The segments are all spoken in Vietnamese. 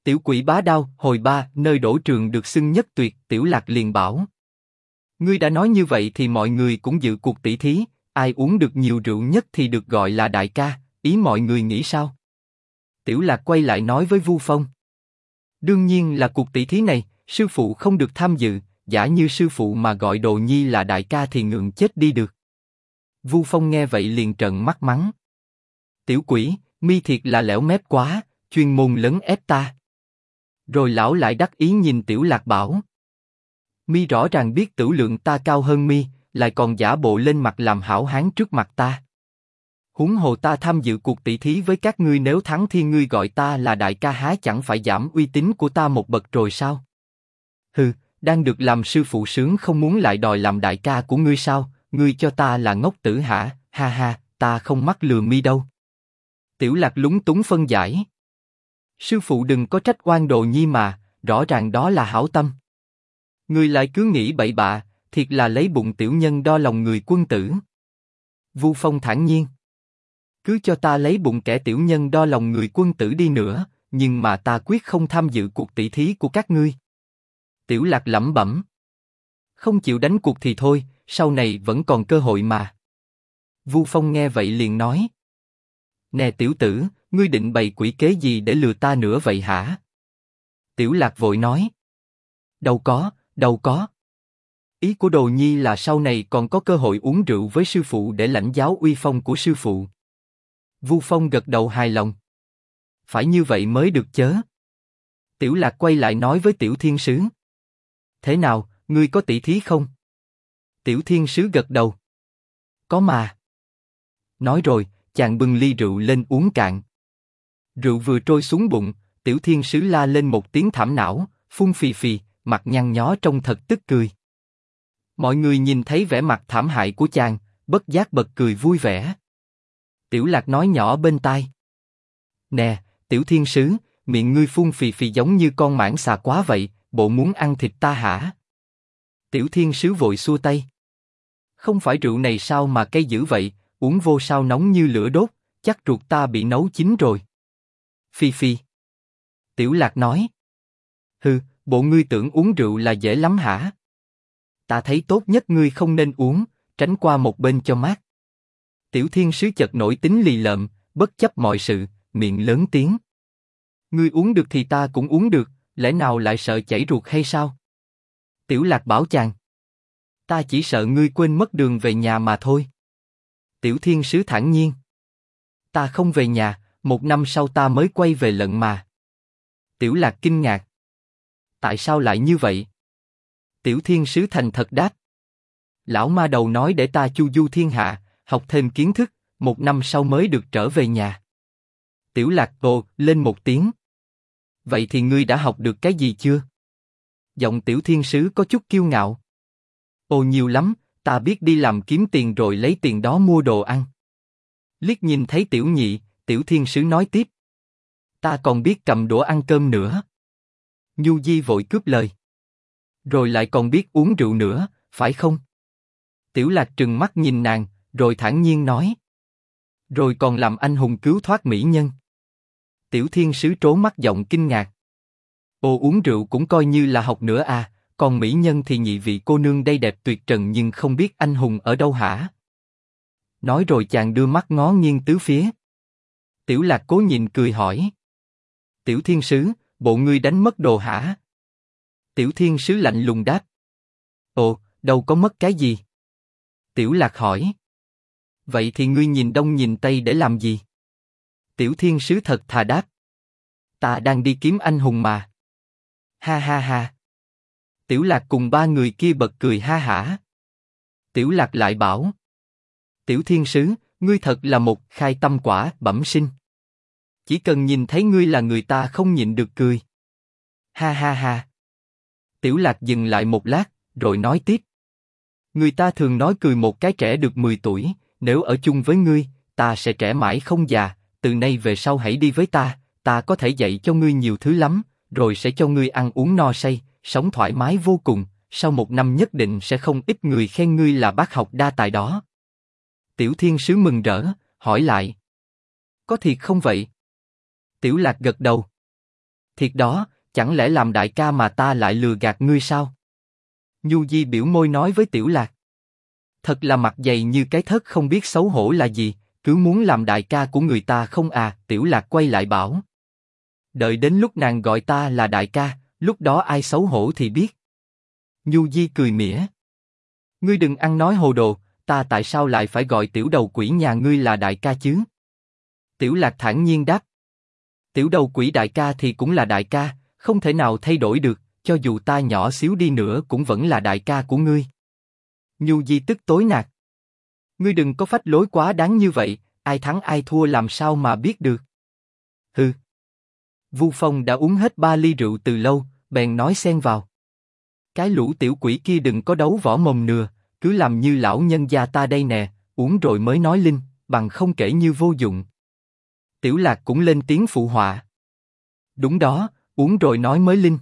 Tiểu quỷ bá đao, hồi 3, nơi đổ trường được xưng nhất tuyệt, Tiểu Lạc liền bảo. Ngươi đã nói như vậy thì mọi người cũng dự cuộc tỷ thí, ai uống được nhiều rượu nhất thì được gọi là đại ca, ý mọi người nghĩ sao? Tiểu Lạc quay lại nói với Vu Phong. Đương nhiên là cuộc tỷ thí này, sư phụ không được tham dự, giả như sư phụ mà gọi Đồ Nhi là đại ca thì ngượng chết đi được. Vu Phong nghe vậy liền trợn mắt mắng. Tiểu quỷ, mi thiệt là lẻo mép quá, chuyên môn lấn ép ta. Rồi lão lại đắc ý nhìn Tiểu Lạc bảo. Mi rõ ràng biết tửu lượng ta cao hơn mi, lại còn giả bộ lên mặt làm hảo hán trước mặt ta. Huống hồ ta tham dự cuộc tỷ thí với các ngươi, nếu thắng thì ngươi gọi ta là đại ca há chẳng phải giảm uy tín của ta một bậc rồi sao? Hừ, đang được làm sư phụ sướng không muốn lại đòi làm đại ca của ngươi sao? Ngươi cho ta là ngốc tử hả? Ha ha, ta không mắc lừa mi đâu. Tiểu Lạc lúng túng phân giải. Sư phụ đừng có trách oan Đồ Nhi mà, rõ ràng đó là hảo tâm. Ngươi lại cứ nghĩ bậy bạ, thiệt là lấy bụng tiểu nhân đo lòng người quân tử. Vu Phong thản nhiên. Cứ cho ta lấy bụng kẻ tiểu nhân đo lòng người quân tử đi nữa, nhưng mà ta quyết không tham dự cuộc tỷ thí của các ngươi. Tiểu Lạc lẩm bẩm. Không chịu đánh cuộc thì thôi, sau này vẫn còn cơ hội mà. Vu Phong nghe vậy liền nói. Nè tiểu tử, ngươi định bày quỷ kế gì để lừa ta nữa vậy hả? Tiểu Lạc vội nói. Đâu có. Ý của Đồ Nhi là sau này còn có cơ hội uống rượu với sư phụ để lãnh giáo uy phong của sư phụ. Vu Phong gật đầu hài lòng. Phải như vậy mới được chớ. Tiểu Lạc quay lại nói với Tiểu Thiên Sứ. Thế nào, ngươi có tỷ thí không? Tiểu Thiên Sứ gật đầu. Có mà. Nói rồi, chàng bưng ly rượu lên uống cạn. Rượu vừa trôi xuống bụng, Tiểu Thiên Sứ la lên một tiếng thảm não, phun phì phì, mặt nhăn nhó trông thật tức cười. Mọi người nhìn thấy vẻ mặt thảm hại của chàng, bất giác bật cười vui vẻ. Tiểu Lạc nói nhỏ bên tai. Nè, Tiểu Thiên Sứ, miệng ngươi phun phì phì giống như con mãng xà quá vậy, bộ muốn ăn thịt ta hả? Tiểu Thiên Sứ vội xua tay. Không phải rượu này sao mà cay dữ vậy, uống vô sao nóng như lửa đốt, chắc ruột ta bị nấu chín rồi. Phi phi. Tiểu Lạc nói. Hừ, bộ ngươi tưởng uống rượu là dễ lắm hả? Ta thấy tốt nhất ngươi không nên uống, tránh qua một bên cho mát. Tiểu Thiên Sứ chợt nổi tính lì lợm, bất chấp mọi sự, miệng lớn tiếng. Ngươi uống được thì ta cũng uống được, lẽ nào lại sợ chảy ruột hay sao? Tiểu Lạc bảo chàng. Ta chỉ sợ ngươi quên mất đường về nhà mà thôi. Tiểu Thiên Sứ thản nhiên. Ta không về nhà, 1 năm sau ta mới quay về lận mà. Tiểu Lạc kinh ngạc. Tại sao lại như vậy? Tiểu Thiên Sứ thành thật đáp. Lão ma đầu nói để ta chu du thiên hạ, học thêm kiến thức, 1 năm sau mới được trở về nhà. Tiểu Lạc ồ lên một tiếng. Vậy thì ngươi đã học được cái gì chưa? Giọng Tiểu Thiên Sứ có chút kiêu ngạo. Ồ nhiều lắm, ta biết đi làm kiếm tiền rồi lấy tiền đó mua đồ ăn. Liếc nhìn thấy Tiểu Nhị, Tiểu Thiên Sứ nói tiếp. Ta còn biết cầm đũa ăn cơm nữa. Nhu Di vội cướp lời. Rồi lại còn biết uống rượu nữa, phải không? Tiểu Lạc trừng mắt nhìn nàng, rồi thản nhiên nói. Rồi còn làm anh hùng cứu thoát mỹ nhân. Tiểu Thiên Sứ trố mắt giọng kinh ngạc. Ồ uống rượu cũng coi như là học nữa à, còn mỹ nhân thì nhị vị cô nương đây đẹp tuyệt trần nhưng không biết anh hùng ở đâu hả? Nói rồi chàng đưa mắt ngó nghiêng tứ phía. Tiểu Lạc cố nhịn cười hỏi. Tiểu Thiên Sứ, bộ ngươi đánh mất đồ hả? Tiểu Thiên Sứ lạnh lùng đáp. Ồ, đâu có mất cái gì? Tiểu Lạc hỏi. Vậy thì ngươi nhìn đông nhìn tây để làm gì? Tiểu Thiên Sứ thật thà đáp. Ta đang đi kiếm anh hùng mà. Ha ha ha. Tiểu Lạc cùng 3 người kia bật cười ha hả. Tiểu Lạc lại bảo. Tiểu Thiên Sứ, ngươi thật là một khai tâm quả bẩm sinh. Chỉ cần nhìn thấy ngươi là người ta không nhịn được cười. Ha ha ha. Tiểu Lạc dừng lại một lát, rồi nói tiếp. Người ta thường nói cười một cái trẻ được 10 tuổi, nếu ở chung với ngươi, ta sẽ trẻ mãi không già, từ nay về sau hãy đi với ta có thể dạy cho ngươi nhiều thứ lắm, rồi sẽ cho ngươi ăn uống no say, sống thoải mái vô cùng, sau 1 năm nhất định sẽ không ít người khen ngươi là bác học đa tài đó. Tiểu Thiên Sứ mừng rỡ, hỏi lại. Có thiệt không vậy? Tiểu Lạc gật đầu. Thiệt đó, chẳng lẽ làm đại ca mà ta lại lừa gạt ngươi sao? Nhu Di biểu môi nói với Tiểu Lạc. Thật là mặt dày như cái thớt không biết xấu hổ là gì, cứ muốn làm đại ca của người ta không à? Tiểu Lạc quay lại bảo. Đợi đến lúc nàng gọi ta là đại ca, lúc đó ai xấu hổ thì biết. Nhu Di cười mỉa. Ngươi đừng ăn nói hồ đồ, ta tại sao lại phải gọi tiểu đầu quỷ nhà ngươi là đại ca chứ? Tiểu Lạc thản nhiên đáp. Tiểu đầu quỷ đại ca thì cũng là đại ca, không thể nào thay đổi được, cho dù ta nhỏ xíu đi nữa cũng vẫn là đại ca của ngươi. Nhu Di tức tối nạt. Ngươi đừng có phách lối quá đáng như vậy, ai thắng ai thua làm sao mà biết được? Hừ. Vu Phong đã uống hết 3 ly rượu từ lâu, bèn nói xen vào. Cái lũ tiểu quỷ kia đừng có đấu võ mồm nừa, cứ làm như lão nhân gia ta đây nè, uống rồi mới nói linh, bằng không kể như vô dụng. Tiểu Lạc cũng lên tiếng phụ họa. Đúng đó, uống rồi nói mới linh.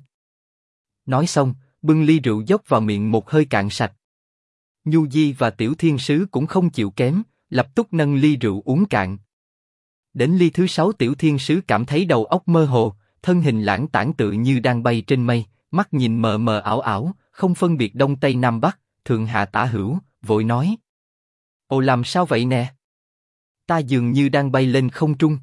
Nói xong, bưng ly rượu dốc vào miệng một hơi cạn sạch. Nhu Di và Tiểu Thiên Sứ cũng không chịu kém, lập tức nâng ly rượu uống cạn. Đến ly thứ 6 Tiểu Thiên Sứ cảm thấy đầu óc mơ hồ, thân hình lãng tản tự như đang bay trên mây, mắt nhìn mờ mờ ảo ảo, không phân biệt đông tây nam bắc, thượng hạ tả hữu, vội nói. Ồ làm sao vậy nè? Ta dường như đang bay lên không trung.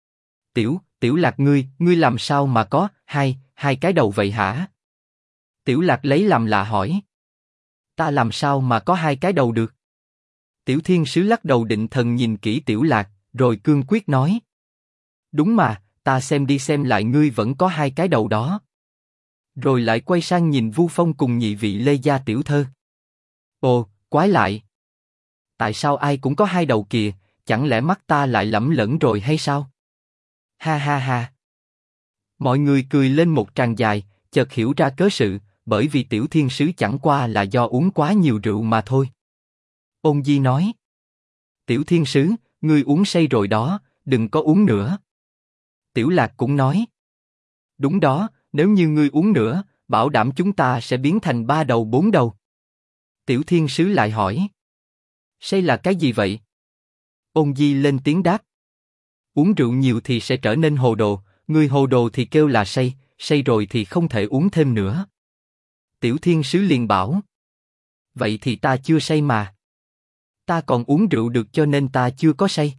Tiểu Lạc ngươi làm sao mà có hai cái đầu vậy hả? Tiểu Lạc lấy làm lạ hỏi. Ta làm sao mà có 2 cái đầu được? Tiểu Thiên Sứ lắc đầu định thần nhìn kỹ Tiểu Lạc, rồi cương quyết nói. Đúng mà, ta xem đi xem lại ngươi vẫn có 2 cái đầu đó. Rồi lại quay sang nhìn Vu Phong cùng nhị vị Lê gia tiểu thơ. Ồ, quái lại. Tại sao ai cũng có 2 đầu kìa, chẳng lẽ mắt ta lại lẫm lẫn rồi hay sao? Ha ha ha. Mọi người cười lên một tràng dài, chợt hiểu ra cớ sự, bởi vì Tiểu Thiên Sứ chẳng qua là do uống quá nhiều rượu mà thôi. Ôn Di nói. Tiểu Thiên Sứ, ngươi uống say rồi đó, đừng có uống nữa. Tiểu Lạc cũng nói. Đúng đó, nếu như ngươi uống nữa, bảo đảm chúng ta sẽ biến thành 3 đầu 4 đầu. Tiểu Thiên Sứ lại hỏi. Say là cái gì vậy? Ôn Di lên tiếng đáp. Uống rượu nhiều thì sẽ trở nên hồ đồ, người hồ đồ thì kêu là say, say rồi thì không thể uống thêm nữa. Tiểu Thiên Sứ liền bảo. Vậy thì ta chưa say mà. Ta còn uống rượu được cho nên ta chưa có say.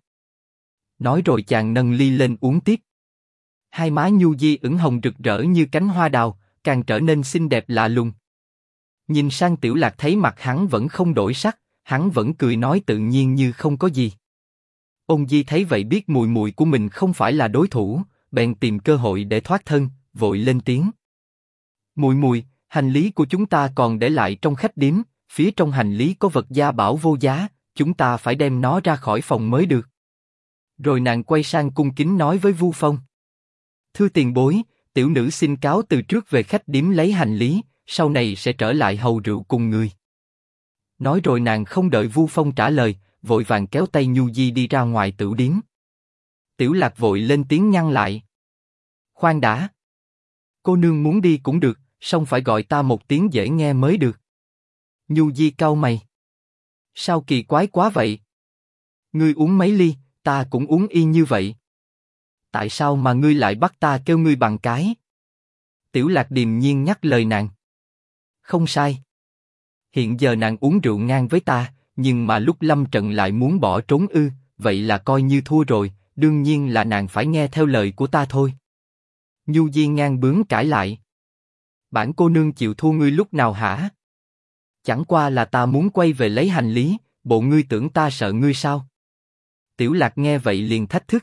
Nói rồi chàng nâng ly lên uống tiếp. Hai má Nhu Di ửng hồng rực rỡ như cánh hoa đào, càng trở nên xinh đẹp lạ lùng. Nhìn sang Tiểu Lạc thấy mặt hắn vẫn không đổi sắc, hắn vẫn cười nói tự nhiên như không có gì. Ôn Di thấy vậy biết mùi mùi của mình không phải là đối thủ, bèn tìm cơ hội để thoát thân, vội lên tiếng. Mùi, hành lý của chúng ta còn để lại trong khách điếm, phía trong hành lý có vật gia bảo vô giá, chúng ta phải đem nó ra khỏi phòng mới được. Rồi nàng quay sang cung kính nói với Vu Phong. Thưa tiền bối, tiểu nữ xin cáo từ trước về khách điếm lấy hành lý, sau này sẽ trở lại hầu rượu cùng người. Nói rồi nàng không đợi Vu Phong trả lời, vội vàng kéo tay Nhu Di đi ra ngoài tửu điếm. Tiểu Lạc vội lên tiếng ngăn lại. Khoan đã. Cô nương muốn đi cũng được, song phải gọi ta một tiếng dễ nghe mới được. Nhu Di cau mày. Sao kỳ quái quá vậy? Ngươi uống mấy ly, ta cũng uống y như vậy. Tại sao mà ngươi lại bắt ta kêu ngươi bằng cái? Tiểu Lạc điềm nhiên nhắc lời nàng. Không sai. Hiện giờ nàng uống rượu ngang với ta, nhưng mà lúc lâm trận lại muốn bỏ trốn ư, vậy là coi như thua rồi, đương nhiên là nàng phải nghe theo lời của ta thôi. Nhu Di ngang bướng cãi lại. Bản cô nương chịu thua ngươi lúc nào hả? Chẳng qua là ta muốn quay về lấy hành lý, bộ ngươi tưởng ta sợ ngươi sao? Tiểu Lạc nghe vậy liền thách thức.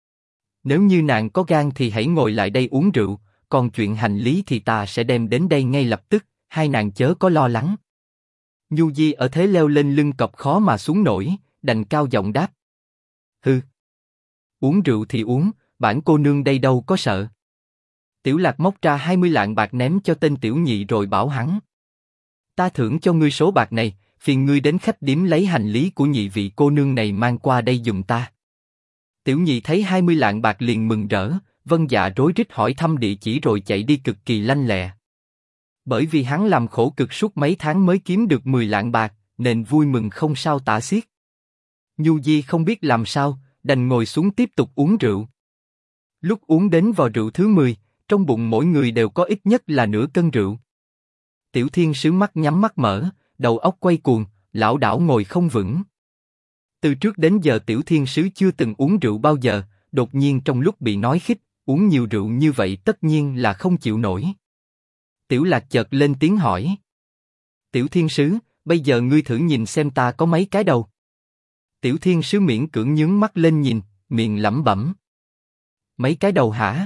Nếu như nàng có gan thì hãy ngồi lại đây uống rượu, còn chuyện hành lý thì ta sẽ đem đến đây ngay lập tức, hai nàng chớ có lo lắng. Nhu Di ở thế leo lên lưng cọp khó mà xuống nổi, đành cao giọng đáp. Hừ. Uống rượu thì uống, bản cô nương đây đâu có sợ. Tiểu Lạc móc ra 20 lạng bạc ném cho tên tiểu nhị rồi bảo hắn. Ta thưởng cho ngươi số bạc này, phiền ngươi đến khách điếm lấy hành lý của nhị vị cô nương này mang qua đây giùm ta. Tiểu nhị thấy 20 lạng bạc liền mừng rỡ, vâng dạ rối rít hỏi thăm địa chỉ rồi chạy đi cực kỳ lanh lẹ. Bởi vì hắn làm khổ cực suốt mấy tháng mới kiếm được 10 lạng bạc, nên vui mừng không sao tả xiết. Nhu Di không biết làm sao, đành ngồi xuống tiếp tục uống rượu. Lúc uống đến vò rượu thứ 10, Trong bụng mỗi người đều có ít nhất là nửa cân rượu. Tiểu Thiên Sứ mắt nhắm mắt mở, đầu óc quay cuồng, lảo đảo ngồi không vững. Từ trước đến giờ Tiểu Thiên Sứ chưa từng uống rượu bao giờ, đột nhiên trong lúc bị nói khích, uống nhiều rượu như vậy tất nhiên là không chịu nổi. Tiểu Lạc chợt lên tiếng hỏi. Tiểu Thiên Sứ, bây giờ ngươi thử nhìn xem ta có mấy cái đầu. Tiểu Thiên Sứ miễn cưỡng nhướng mắt lên nhìn, miệng lẩm bẩm. Mấy cái đầu hả?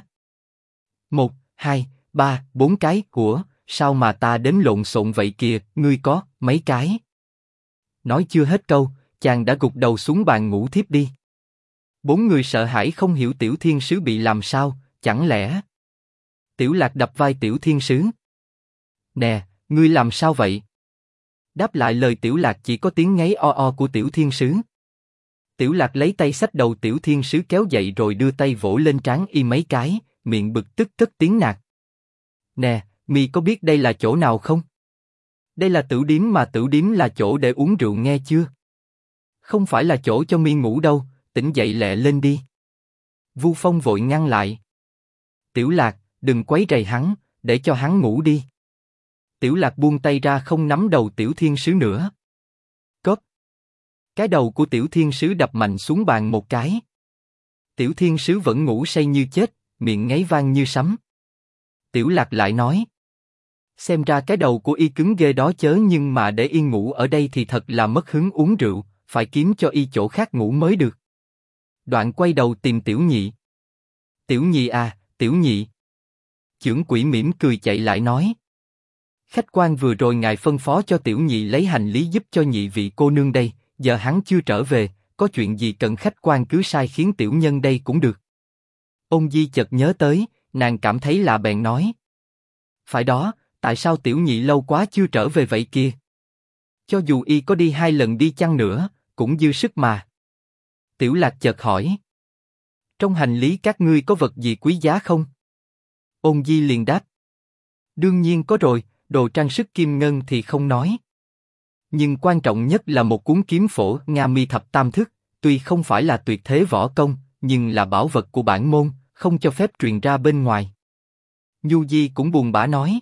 1, 2, 3, 4 cái, của, sao mà ta đếm lộn xộn vậy kìa, ngươi có mấy cái? Nói chưa hết câu, chàng đã gục đầu xuống bàn ngủ thiếp đi. Bốn người sợ hãi không hiểu Tiểu Thiên Sứ bị làm sao, chẳng lẽ... Tiểu Lạc đập vai Tiểu Thiên Sứ. Nè, ngươi làm sao vậy? Đáp lại lời Tiểu Lạc chỉ có tiếng ngáy o o của Tiểu Thiên Sứ. Tiểu Lạc lấy tay xách đầu Tiểu Thiên Sứ kéo dậy rồi đưa tay vỗ lên trán y mấy cái, miệng bực tức cất tiếng nạt. Nè, mi có biết đây là chỗ nào không? Đây là tửu điếm mà tửu điếm là chỗ để uống rượu nghe chưa? Không phải là chỗ cho mi ngủ đâu, tỉnh dậy lẹ lên đi. Vu Phong vội ngăn lại. Tiểu Lạc, đừng quấy rầy hắn, để cho hắn ngủ đi. Tiểu Lạc buông tay ra không nắm đầu Tiểu Thiên Sứ nữa. Cốp. Cái đầu của Tiểu Thiên Sứ đập mạnh xuống bàn một cái. Tiểu Thiên Sứ vẫn ngủ say như chết, miệng ngáy vang như sấm. Tiểu Lạc lại nói. Xem ra cái đầu của y cứng ghê đó chớ, nhưng mà để y ngủ ở đây thì thật là mất hứng uống rượu, phải kiếm cho y chỗ khác ngủ mới được. Đoạn quay đầu tìm Tiểu Nhị. Tiểu Nhị à, Tiểu Nhị. Chưởng quỷ mỉm cười chạy lại nói. Khách quan vừa rồi ngài phân phó cho Tiểu Nhị lấy hành lý giúp cho nhị vị cô nương đây, giờ hắn chưa trở về, có chuyện gì cần khách quan cứ sai khiến tiểu nhân đây cũng được. Ôn Di chợt nhớ tới, nàng cảm thấy lạ bèn nói. Phải đó, tại sao Tiểu Nhị lâu quá chưa trở về vậy kia? Cho dù y có đi 2 lần đi chăng nữa, cũng dư sức mà. Tiểu Lạc chợt hỏi. Trong hành lý các ngươi có vật gì quý giá không? Ôn Di liền đáp. Đương nhiên có rồi, đồ trang sức kim ngân thì không nói. Nhưng quan trọng nhất là một cuốn kiếm phổ Nga Mi Thập Tam Thức, tuy không phải là tuyệt thế võ công, nhưng là bảo vật của bản môn, không cho phép truyền ra bên ngoài. Nhu Di cũng buồn bã nói.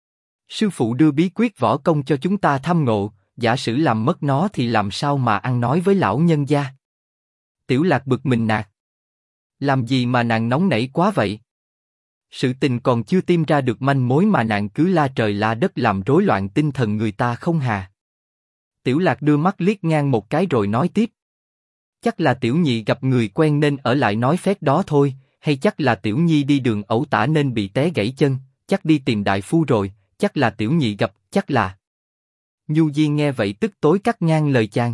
Sư phụ đưa bí quyết võ công cho chúng ta tham ngộ, giả sử làm mất nó thì làm sao mà ăn nói với lão nhân gia? Tiểu Lạc bực mình nạt. Làm gì mà nàng nóng nảy quá vậy? Sự tình còn chưa tìm ra được manh mối mà nàng cứ la trời la đất làm rối loạn tinh thần người ta không hà. Tiểu Lạc đưa mắt liếc ngang một cái rồi nói tiếp. Chắc là Tiểu Nhị gặp người quen nên ở lại nói phét đó thôi, hay chắc là Tiểu Nhi đi đường ẩu tả nên bị té gãy chân, chắc đi tìm đại phu rồi, chắc là Tiểu Nhị gặp, chắc là... Nhu Di nghe vậy tức tối cắt ngang lời chàng.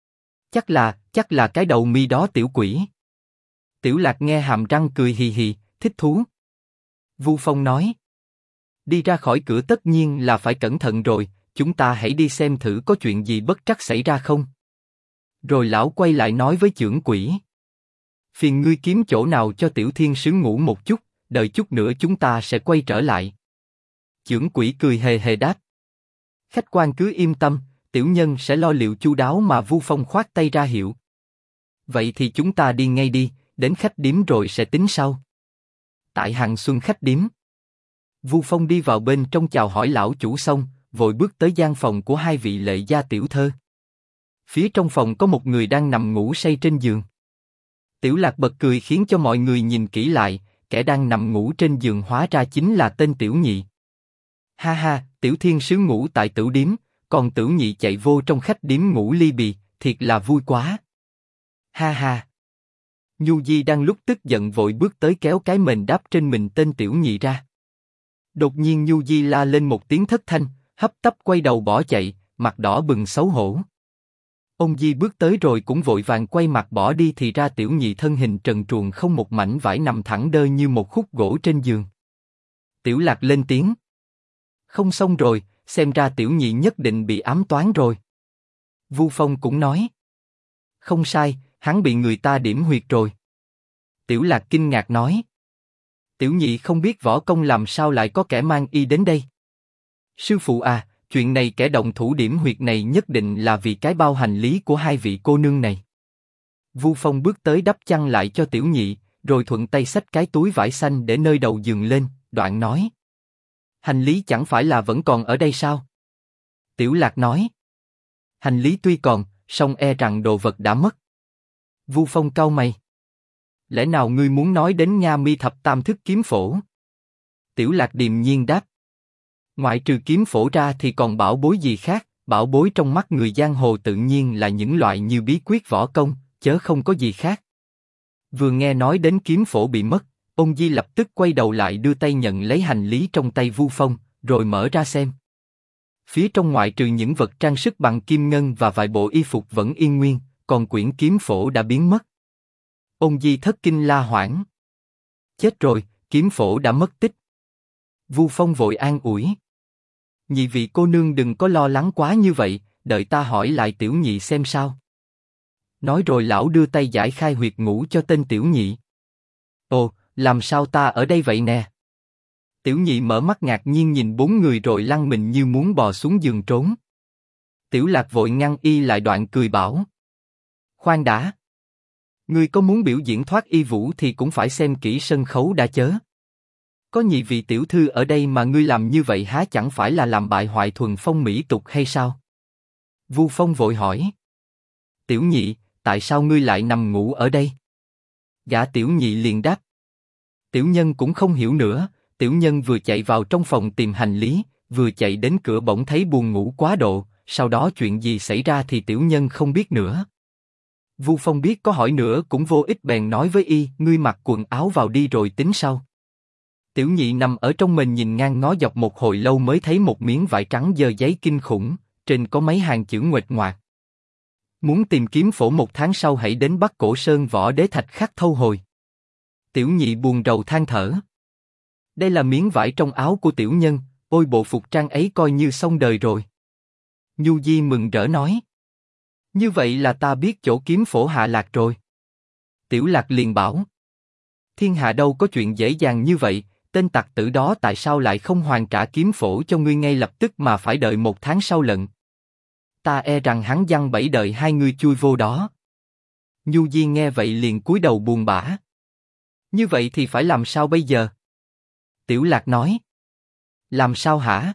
Chắc là cái đầu mi đó tiểu quỷ. Tiểu Lạc nghe hàm răng cười hì hì, thích thú. Vu Phong nói. Đi ra khỏi cửa tất nhiên là phải cẩn thận rồi, chúng ta hãy đi xem thử có chuyện gì bất trắc xảy ra không. Rồi lão quay lại nói với chưởng quỷ. Phiền ngươi kiếm chỗ nào cho Tiểu Thiên Sứ ngủ một chút, đợi chút nữa chúng ta sẽ quay trở lại. Chưởng quỷ cười hề hề đáp. Khách quan cứ yên tâm, tiểu nhân sẽ lo liệu chu đáo mà Vu Phong khoát tay ra hiệu. Vậy thì chúng ta đi ngay đi, đến khách điếm rồi sẽ tính sau. Tại Hằng Xuân khách điếm. Vu Phong đi vào bên trong chào hỏi lão chủ xong, vội bước tới gian phòng của 2 vị lệ gia tiểu thơ. Phía trong phòng có một người đang nằm ngủ say trên giường. Tiểu Lạc bật cười khiến cho mọi người nhìn kỹ lại, kẻ đang nằm ngủ trên giường hóa ra chính là tên Tiểu Nhị. Ha ha, Tiểu Thiên Sứ ngủ tại tửu điếm, còn Tiểu Nhị chạy vô trong khách điếm ngủ ly bì, thiệt là vui quá. Ha ha. Nhu Di đang lúc tức giận vội bước tới kéo cái mền đáp trên mình tên Tiểu Nhị ra. Đột nhiên Nhu Di la lên một tiếng thất thanh, hấp tấp quay đầu bỏ chạy, mặt đỏ bừng xấu hổ. Ông Di bước tới rồi cũng vội vàng quay mặt bỏ đi thì ra Tiểu Nhị thân hình trần truồng không một mảnh vải nằm thẳng đơ như một khúc gỗ trên giường. Tiểu Lạc lên tiếng. Không xong rồi, xem ra Tiểu Nhị nhất định bị ám toán rồi. Vu Phong cũng nói. Không sai, hắn bị người ta điểm huyệt rồi. Tiểu Lạc kinh ngạc nói. Tiểu Nhị không biết võ công làm sao lại có kẻ mang y đến đây. Sư phụ à, chuyện này kẻ động thủ điểm huyệt này nhất định là vì cái bao hành lý của 2 vị cô nương này. Vu Phong bước tới đắp chăn lại cho Tiểu Nhị, rồi thuận tay xách cái túi vải xanh để nơi đầu giường lên, đoạn nói. Hành lý chẳng phải là vẫn còn ở đây sao? Tiểu Lạc nói. Hành lý tuy còn, song e rằng đồ vật đã mất. Vu Phong cau mày. Lẽ nào ngươi muốn nói đến Nga Mi Thập Tam Thức kiếm phổ? Tiểu Lạc điềm nhiên đáp. Ngoại trừ kiếm phổ ra thì còn bảo bối gì khác? Bảo bối trong mắt người giang hồ tự nhiên là những loại như bí quyết võ công, chớ không có gì khác. Vừa nghe nói đến kiếm phổ bị mất, Ôn Di lập tức quay đầu lại đưa tay nhận lấy hành lý trong tay Vu Phong, rồi mở ra xem. Phía trong ngoại trừ những vật trang sức bằng kim ngân và vài bộ y phục vẫn yên nguyên, còn quyển kiếm phổ đã biến mất. Ôn Di thất kinh la hoảng. Chết rồi, kiếm phổ đã mất tích. Vu Phong vội an ủi. Nhị vị cô nương đừng có lo lắng quá như vậy, đợi ta hỏi lại tiểu nhị xem sao. Nói rồi lão đưa tay giải khai huyệt ngũ cho tên tiểu nhị. Ồ, làm sao ta ở đây vậy nè? Tiểu nhị mở mắt ngạc nhiên nhìn bốn người rồi lăn mình như muốn bò xuống giường trốn. Tiểu Lạc vội ngăn y lại đoạn cười bảo. Khoan đã. Ngươi có muốn biểu diễn thoát y vũ thì cũng phải xem kỹ sân khấu đã chớ. Có nhị vị tiểu thư ở đây mà ngươi làm như vậy há chẳng phải là làm bại hoại thuần phong mỹ tục hay sao? Vu Phong vội hỏi. Tiểu nhị, tại sao ngươi lại nằm ngủ ở đây? Gã tiểu nhị liền đáp. Tiểu nhân cũng không hiểu nữa, tiểu nhân vừa chạy vào trong phòng tìm hành lý, vừa chạy đến cửa bỗng thấy buồn ngủ quá độ, sau đó chuyện gì xảy ra thì tiểu nhân không biết nữa. Vu Phong biết có hỏi nữa cũng vô ích bèn nói với y, ngươi mặc quần áo vào đi rồi tính sau. Tiểu nhị nằm ở trong mình nhìn ngang ngó dọc một hồi lâu mới thấy một miếng vải trắng dơ giấy kinh khủng, trên có mấy hàng chữ nguệch ngoạc. Muốn tìm kiếm phổ 1 tháng sau hãy đến Bắc Cổ Sơn Võ Đế Thạch Khắc thâu hồi. Tiểu nhị buồn rầu than thở. Đây là miếng vải trong áo của tiểu nhân, ôi bộ phục trang ấy coi như xong đời rồi. Nhu Di mừng rỡ nói. Như vậy là ta biết chỗ kiếm phổ hạ lạc rồi. Tiểu Lạc liền bảo. Thiên hạ đâu có chuyện dễ dàng như vậy, tên tặc tử đó tại sao lại không hoàn trả kiếm phổ cho ngươi ngay lập tức mà phải đợi 1 tháng sau lận? Ta e rằng hắn giăng bẫy đợi hai ngươi chui vô đó. Nhu Di nghe vậy liền cúi đầu buồn bã. Như vậy thì phải làm sao bây giờ? Tiểu Lạc nói. Làm sao hả?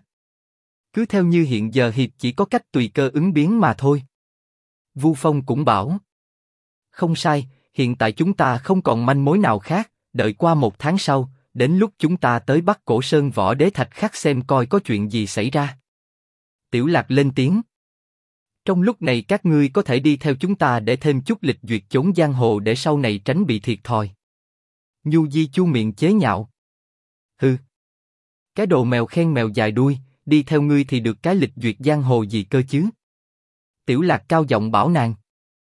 Cứ theo như hiện giờ hiệp chỉ có cách tùy cơ ứng biến mà thôi. Vu Phong cũng bảo. Không sai, hiện tại chúng ta không còn manh mối nào khác, đợi qua 1 tháng sau, đến lúc chúng ta tới Bắc Cổ Sơn Võ Đế Thạch Khắc xem coi có chuyện gì xảy ra. Tiểu Lạc lên tiếng. Trong lúc này các ngươi có thể đi theo chúng ta để thêm chút lịch duyệt chốn giang hồ để sau này tránh bị thiệt thòi. Nhu Di chu miệng chế nhạo. Hừ. Cái đồ mèo khen mèo dài đuôi, đi theo ngươi thì được cái lịch duyệt giang hồ gì cơ chứ? Tiểu Lạc cao giọng bảo nàng.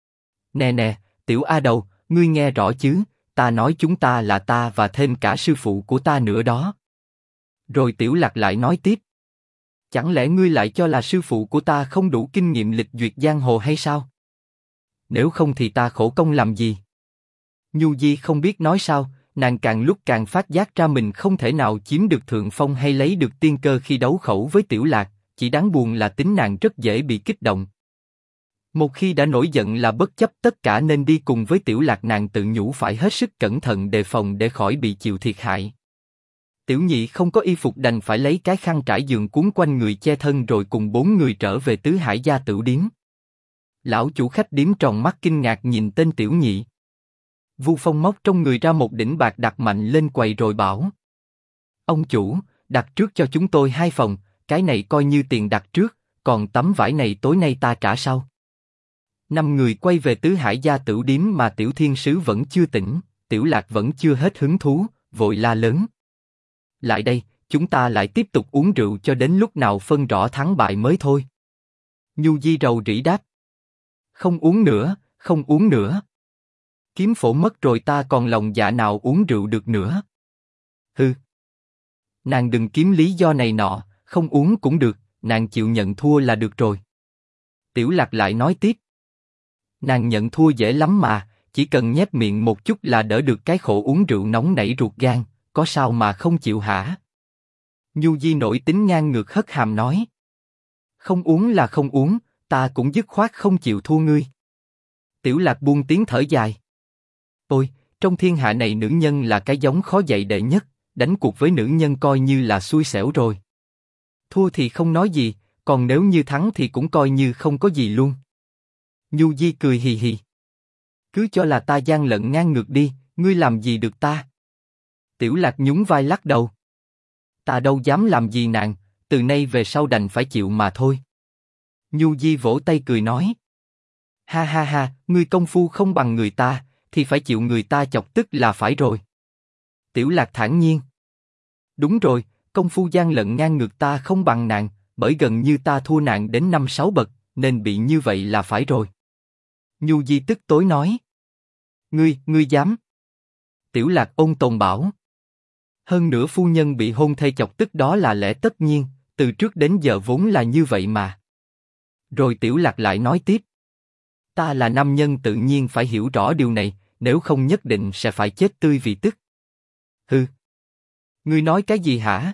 Nè nè, Tiểu A Đầu, ngươi nghe rõ chứ, ta nói chúng ta là ta và thêm cả sư phụ của ta nữa đó. Rồi Tiểu Lạc lại nói tiếp. Chẳng lẽ ngươi lại cho là sư phụ của ta không đủ kinh nghiệm lịch duyệt giang hồ hay sao? Nếu không thì ta khổ công làm gì? Nhu Di không biết nói sao, nàng càng lúc càng phát giác ra mình không thể nào chiếm được thượng phong hay lấy được tiên cơ khi đấu khẩu với Tiểu Lạc, chỉ đáng buồn là tính nàng rất dễ bị kích động. Một khi đã nổi giận là bất chấp tất cả nên đi cùng với Tiểu Lạc, nàng tự nhủ phải hết sức cẩn thận đề phòng để khỏi bị chịu thiệt hại. Tiểu nhị không có y phục đành phải lấy cái khăn trải giường cuốn quanh người che thân rồi cùng 4 người trở về Tứ Hải Gia Tửu Điếm. Lão chủ khách điếm tròn mắt kinh ngạc nhìn tên tiểu nhị. Vu Phong móc trong người ra một đỉnh bạc đặt mạnh lên quầy rồi bảo. Ông chủ, đặt trước cho chúng tôi 2 phòng, cái này coi như tiền đặt trước, còn tấm vải này tối nay ta trả sau. 5 người quay về Tứ Hải Gia Tửu Điếm mà Tiểu Thiên Sứ vẫn chưa tỉnh, Tiểu Lạc vẫn chưa hết hứng thú, vội la lớn. Lại đây, chúng ta lại tiếp tục uống rượu cho đến lúc nào phân rõ thắng bại mới thôi. Nhu Di rầu rĩ đáp. Không uống nữa, không uống nữa. Kiếm phổ mất rồi ta còn lòng dạ nào uống rượu được nữa. Hừ. Nàng đừng kiếm lý do này nọ, không uống cũng được, nàng chịu nhận thua là được rồi. Tiểu Lạc lại nói tiếp. Nàng nhận thua dễ lắm mà, chỉ cần nhép miệng một chút là đỡ được cái khổ uống rượu nóng nảy ruột gan, có sao mà không chịu hả? Nhu Di nổi tính ngang ngược hất hàm nói. Không uống là không uống, ta cũng dứt khoát không chịu thua ngươi. Tiểu Lạc buông tiếng thở dài. Ôi, trong thiên hạ này nữ nhân là cái giống khó dạy đệ nhất, đánh cuộc với nữ nhân coi như là xui xẻo rồi. Thua thì không nói gì, còn nếu như thắng thì cũng coi như không có gì luôn. Nhu Di cười hì hì. Cứ cho là ta gian lận ngang ngược đi, ngươi làm gì được ta? Tiểu Lạc nhún vai lắc đầu. Ta đâu dám làm gì nàng, từ nay về sau đành phải chịu mà thôi. Nhu Di vỗ tay cười nói. Ha ha ha, ngươi công phu không bằng người ta, thì phải chịu người ta chọc tức là phải rồi. Tiểu Lạc thản nhiên. Đúng rồi, công phu gian lận ngang ngược ta không bằng nàng, bởi gần như ta thua nàng đến 5-6 bậc, nên bị như vậy là phải rồi. Nhu Di tức tối nói. Ngươi dám? Tiểu Lạc ôn tồn bảo. Hơn nữa phu nhân bị hôn thê chọc tức đó là lẽ tất nhiên, từ trước đến giờ vốn là như vậy mà. Rồi Tiểu Lạc lại nói tiếp. Ta là nam nhân tự nhiên phải hiểu rõ điều này, nếu không nhất định sẽ phải chết tươi vì tức. Hừ. Ngươi nói cái gì hả?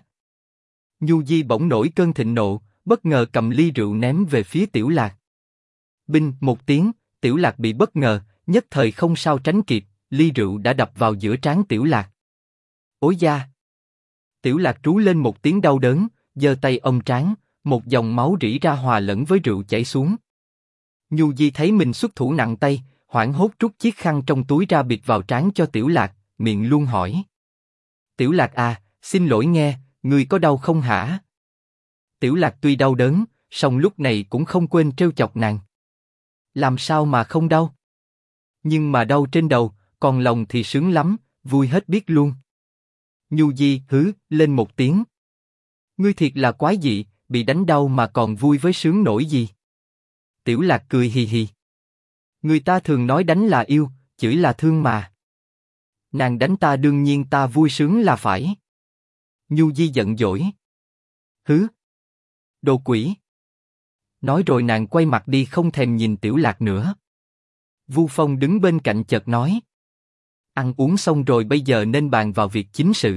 Nhu Di bỗng nổi cơn thịnh nộ, bất ngờ cầm ly rượu ném về phía Tiểu Lạc. Binh một tiếng, Tiểu Lạc bị bất ngờ, nhất thời không sao tránh kịp, ly rượu đã đập vào giữa trán Tiểu Lạc. Ối da! Tiểu Lạc trú lên một tiếng đau đớn, giơ tay ôm trán, một dòng máu rỉ ra hòa lẫn với rượu chảy xuống. Nhu Di thấy mình xuất thủ nặng tay, hoảng hốt rút chiếc khăn trong túi ra bịt vào trán cho Tiểu Lạc, miệng luôn hỏi. Tiểu Lạc à, xin lỗi nghe, ngươi có đau không hả? Tiểu Lạc tuy đau đớn, song lúc này cũng không quên trêu chọc nàng. Làm sao mà không đau? Nhưng mà đau trên đầu, còn lòng thì sướng lắm, vui hết biết luôn. Nhu Di hứ lên một tiếng. Ngươi thiệt là quái dị, bị đánh đau mà còn vui với sướng nổi gì? Tiểu Lạc cười hì hì. Người ta thường nói đánh là yêu, chửi là thương mà. Nàng đánh ta đương nhiên ta vui sướng là phải. Nhu Di giận dỗi. Hứ! Đồ quỷ! Nói rồi nàng quay mặt đi không thèm nhìn Tiểu Lạc nữa. Vu Phong đứng bên cạnh chợt nói. Ăn uống xong rồi bây giờ nên bàn vào việc chính sự.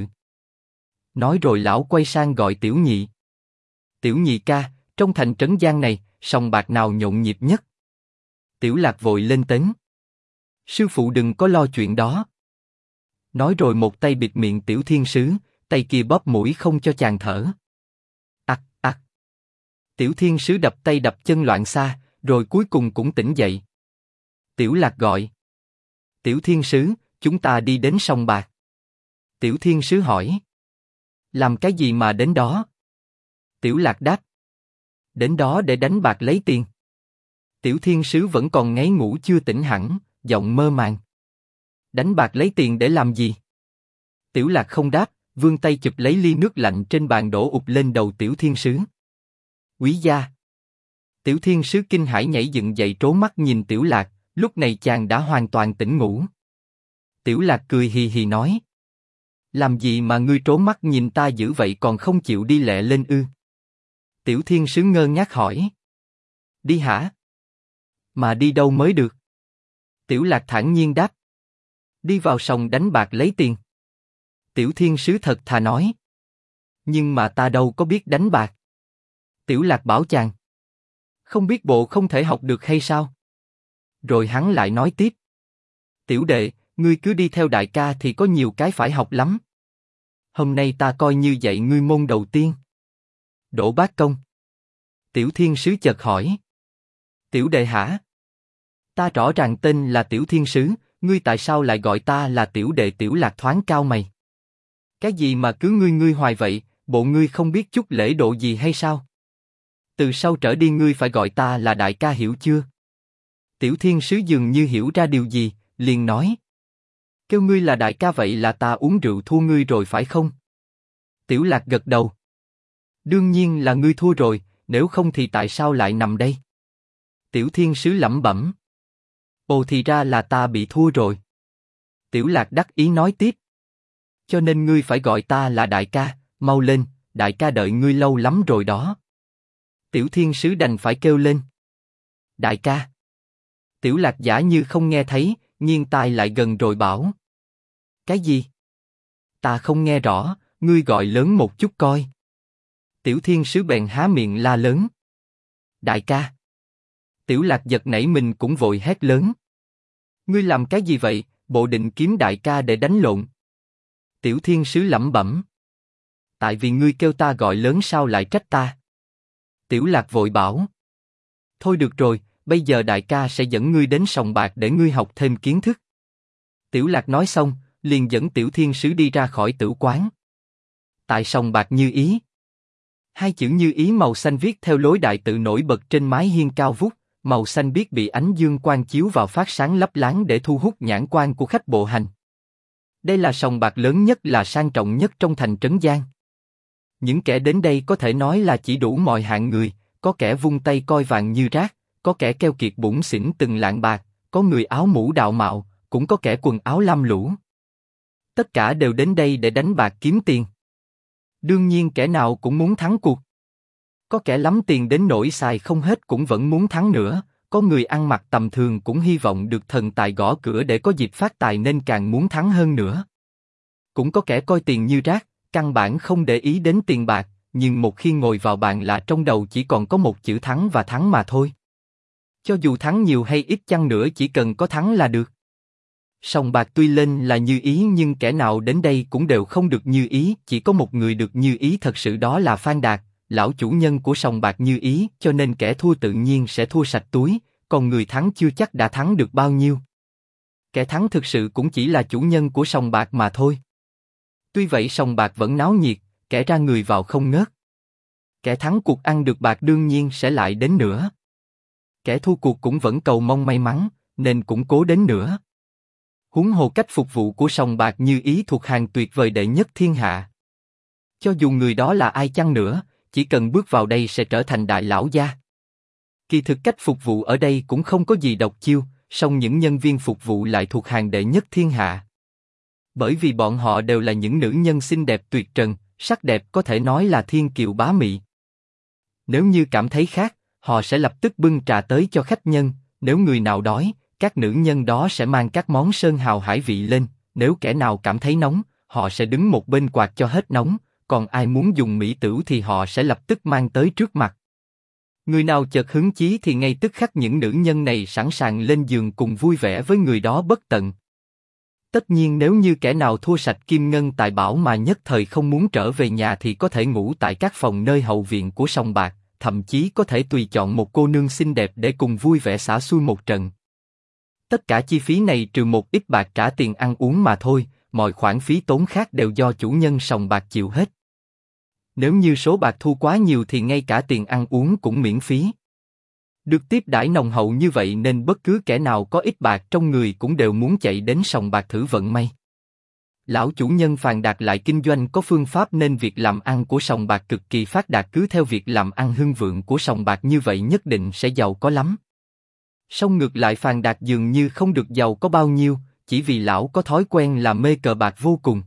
Nói rồi lão quay sang gọi Tiểu Nhị. Tiểu Nhị ca, trong thành trấn Giang này, sòng bạc nào nhộn nhịp nhất? Tiểu Lạc vội lên tiếng. Sư phụ đừng có lo chuyện đó. Nói rồi một tay bịt miệng Tiểu Thiên Sứ, tay kia bóp mũi không cho chàng thở. Ặc ặc. Tiểu Thiên Sứ đập tay đập chân loạn xạ, rồi cuối cùng cũng tỉnh dậy. Tiểu Lạc gọi. Tiểu Thiên Sứ, chúng ta đi đến sòng bạc. Tiểu Thiên Sứ hỏi. Làm cái gì mà đến đó? Tiểu Lạc đáp. Đến đó để đánh bạc lấy tiền. Tiểu Thiên Sứ vẫn còn ngáy ngủ chưa tỉnh hẳn, giọng mơ màng. Đánh bạc lấy tiền để làm gì? Tiểu Lạc không đáp, vươn tay chụp lấy ly nước lạnh trên bàn đổ ụp lên đầu Tiểu Thiên Sứ. Quý gia! Tiểu Thiên Sứ kinh hãi nhảy dựng dậy trố mắt nhìn Tiểu Lạc, lúc này chàng đã hoàn toàn tỉnh ngủ. Tiểu Lạc cười hì hì nói. Làm gì mà ngươi trố mắt nhìn ta dữ vậy còn không chịu đi lẹ lên ư? Tiểu Thiên Sứ ngơ ngác hỏi. Đi hả? Mà đi đâu mới được? Tiểu Lạc thản nhiên đáp. Đi vào sòng đánh bạc lấy tiền. Tiểu Thiên Sứ thật thà nói. Nhưng mà ta đâu có biết đánh bạc. Tiểu Lạc bảo chàng. Không biết bộ không thể học được hay sao? Rồi hắn lại nói tiếp. Tiểu đệ, ngươi cứ đi theo đại ca thì có nhiều cái phải học lắm. Hôm nay ta coi như dạy ngươi môn đầu tiên. Đổ bát công. Tiểu Thiên Sứ chợt hỏi. Tiểu đệ hả? Ta rõ ràng tên là Tiểu Thiên Sứ, ngươi tại sao lại gọi ta là tiểu đệ? Tiểu Lạc thoáng cao mày. Cái gì mà cứ ngươi hoài vậy, bộ ngươi không biết chút lễ độ gì hay sao? Từ sau trở đi ngươi phải gọi ta là đại ca hiểu chưa? Tiểu Thiên Sứ dường như hiểu ra điều gì, liền nói. Kêu ngươi là đại ca vậy là ta uống rượu thua ngươi rồi phải không? Tiểu Lạc gật đầu. Đương nhiên là ngươi thua rồi, nếu không thì tại sao lại nằm đây? Tiểu Thiên Sứ lẩm bẩm. Ồ thì ra là ta bị thua rồi. Tiểu Lạc đắc ý nói tiếp. Cho nên ngươi phải gọi ta là đại ca, mau lên, đại ca đợi ngươi lâu lắm rồi đó. Tiểu Thiên Sứ đành phải kêu lên. Đại ca. Tiểu Lạc giả như không nghe thấy, nghiêng tai lại gần rồi bảo. Cái gì? Ta không nghe rõ, ngươi gọi lớn một chút coi. Tiểu Thiên Sứ bèn há miệng la lớn. Đại ca. Tiểu Lạc giật nảy mình cũng vội hét lớn. Ngươi làm cái gì vậy, bộ định kiếm đại ca để đánh lộn? Tiểu thiên sứ lẩm bẩm. Tại vì ngươi kêu ta gọi lớn sao lại trách ta? Tiểu Lạc vội bảo. Thôi được rồi, bây giờ đại ca sẽ dẫn ngươi đến sòng bạc để ngươi học thêm kiến thức. Tiểu Lạc nói xong, liền dẫn Tiểu thiên sứ đi ra khỏi tử quán. Tại sòng bạc Như Ý. Hai chữ Như Ý màu xanh viết theo lối đại tự nổi bật trên mái hiên cao vút, màu xanh biếc bị ánh dương quang chiếu vào phát sáng lấp láng để thu hút nhãn quan của khách bộ hành. Đây là sòng bạc lớn nhất là sang trọng nhất trong thành Trấn Giang. Những kẻ đến đây có thể nói là chỉ đủ mọi hạng người, có kẻ vung tay coi vàng như rác, có kẻ keo kiệt bủn xỉn từng lạng bạc, có người áo mũ đạo mạo, cũng có kẻ quần áo lam lũ. Tất cả đều đến đây để đánh bạc kiếm tiền. Đương nhiên kẻ nào cũng muốn thắng cuộc. Có kẻ lắm tiền đến nỗi xài không hết cũng vẫn muốn thắng nữa, có người ăn mặc tầm thường cũng hy vọng được thần tài gõ cửa để có dịp phát tài nên càng muốn thắng hơn nữa. Cũng có kẻ coi tiền như rác, căn bản không để ý đến tiền bạc, nhưng một khi ngồi vào bàn là trong đầu chỉ còn có một chữ thắng và thắng mà thôi. Cho dù thắng nhiều hay ít chăng nữa chỉ cần có thắng là được. Sòng bạc tuy lên là Như Ý nhưng kẻ nào đến đây cũng đều không được như ý, chỉ có một người được như ý thật sự đó là Phan Đạt, lão chủ nhân của sòng bạc Như Ý, cho nên kẻ thua tự nhiên sẽ thua sạch túi, còn người thắng chưa chắc đã thắng được bao nhiêu. Kẻ thắng thực sự cũng chỉ là chủ nhân của sòng bạc mà thôi. Tuy vậy sòng bạc vẫn náo nhiệt, kẻ ra người vào không ngớt. Kẻ thắng cuộc ăn được bạc đương nhiên sẽ lại đến nữa. Kẻ thua cuộc cũng vẫn cầu mong may mắn, nên cũng cố đến nữa. Huống hồ cách phục vụ của sòng bạc Như Ý thuộc hàng tuyệt vời đệ nhất thiên hạ. Cho dù người đó là ai chăng nữa, chỉ cần bước vào đây sẽ trở thành đại lão gia. Kỳ thực cách phục vụ ở đây cũng không có gì độc chiêu, song những nhân viên phục vụ lại thuộc hàng đệ nhất thiên hạ. Bởi vì bọn họ đều là những nữ nhân xinh đẹp tuyệt trần, sắc đẹp có thể nói là thiên kiều bá mị. Nếu như cảm thấy khát, họ sẽ lập tức bưng trà tới cho khách nhân, nếu người nào đói, các nữ nhân đó sẽ mang các món sơn hào hải vị lên, nếu kẻ nào cảm thấy nóng, họ sẽ đứng một bên quạt cho hết nóng, còn ai muốn dùng mỹ tửu thì họ sẽ lập tức mang tới trước mặt. Người nào chợt hứng chí thì ngay tức khắc những nữ nhân này sẵn sàng lên giường cùng vui vẻ với người đó bất tận. Tất nhiên nếu như kẻ nào thua sạch kim ngân tài bảo mà nhất thời không muốn trở về nhà thì có thể ngủ tại các phòng nơi hậu viện của sòng bạc, thậm chí có thể tùy chọn một cô nương xinh đẹp để cùng vui vẻ xả xui một trận. Tất cả chi phí này trừ một ít bạc trả tiền ăn uống mà thôi, mọi khoản phí tốn khác đều do chủ nhân sòng bạc chịu hết. Nếu như số bạc thu quá nhiều thì ngay cả tiền ăn uống cũng miễn phí. Được tiếp đãi nồng hậu như vậy nên bất cứ kẻ nào có ít bạc trong người cũng đều muốn chạy đến sòng bạc thử vận may. Lão chủ nhân Phàn Đạt lại kinh doanh có phương pháp nên việc làm ăn của sòng bạc cực kỳ phát đạt, cứ theo việc làm ăn hưng vượng của sòng bạc như vậy nhất định sẽ giàu có lắm. Song ngược lại Phàn Đạt dường như không được giàu có bao nhiêu, chỉ vì lão có thói quen là mê cờ bạc vô cùng.